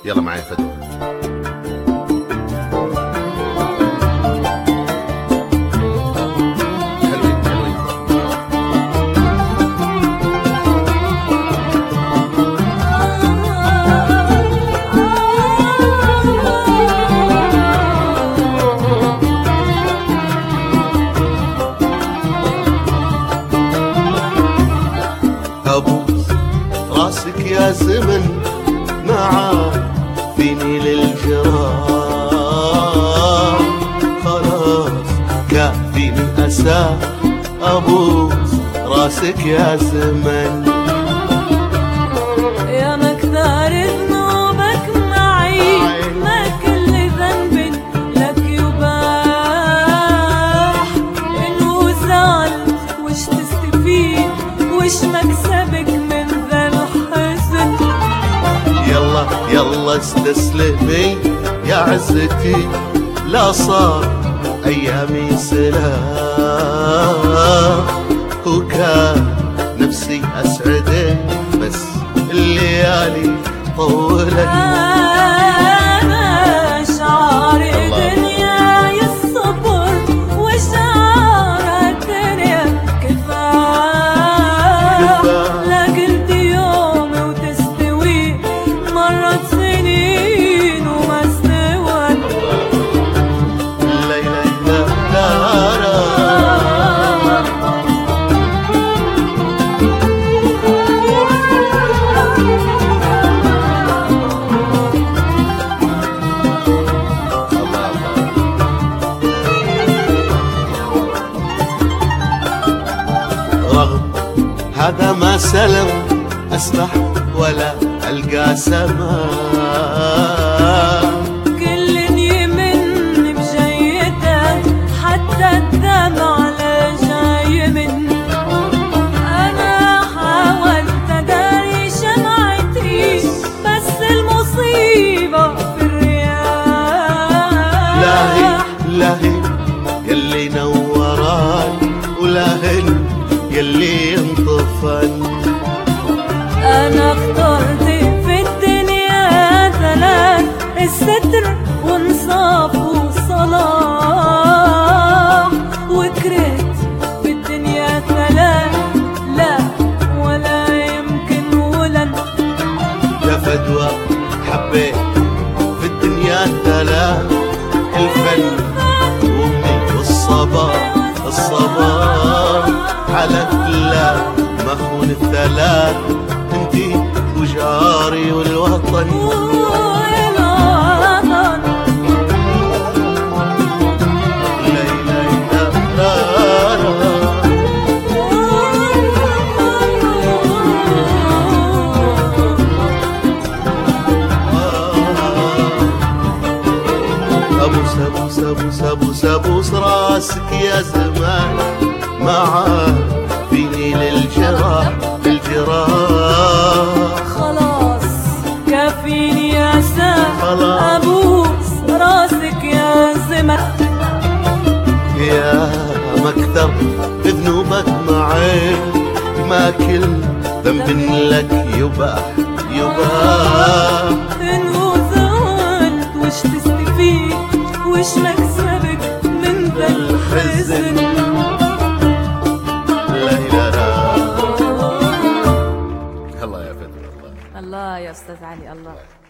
يلا معي فدوى. أبوس راسك يا زمن معافيني للجراح، خلاص كافيني أسى. أبوس راسك يا زمن، يا مكثر ذنوبك معي، ما كل ذنب لك يباح. إنه زعلت وش تستفيد، وش مكسبك من ذا الحزن. يلا يلا استسلمي يا عزتي، لا صار أيامي سلام. وكان نفسي أسعدك بس الليالي طولت. أنا شعار دنياي الصبر، وشعار الدنيا كفاح. لا قلت يوم وتستوي، مرت سنين وما استوت. ليلى لا رغم هذا ما سلم، أسبح ولا ألقى سماء. كل يمن بجيته، حتى الدمع لا جاي من. أنا حاولت أداري شمعتي، بس المصيبة في الرياح. لاهي لاهي يلي نوراني، ولاهن يلي انطفن. أنا اخترت في الدنيا ثلاث، الستر وانصاف وصلاح. وكرهت في الدنيا ثلاث، لا ولا يمكن ولن. يا فدوى حبيت في الدنيا ثلاث، الفن وامي والصباح. الصباح حلفت لا ما اخون الثلاث، انتي وجاري والوطن. ليلى أبوس أبوس أبوس أبوس أبوس راسك يا زمان، معافيني للجراح الجراح. خلاص كافيني يا سام، أبوس راسك يا زمن. يا مكثر ذنوبك معي، ما كل ذنب لك يباح يباح. إنه زعلت وش تستفيد، وش مكسبك من ذا الحزن. لا الله يا فندم. الله يا أستاذ علي، الله.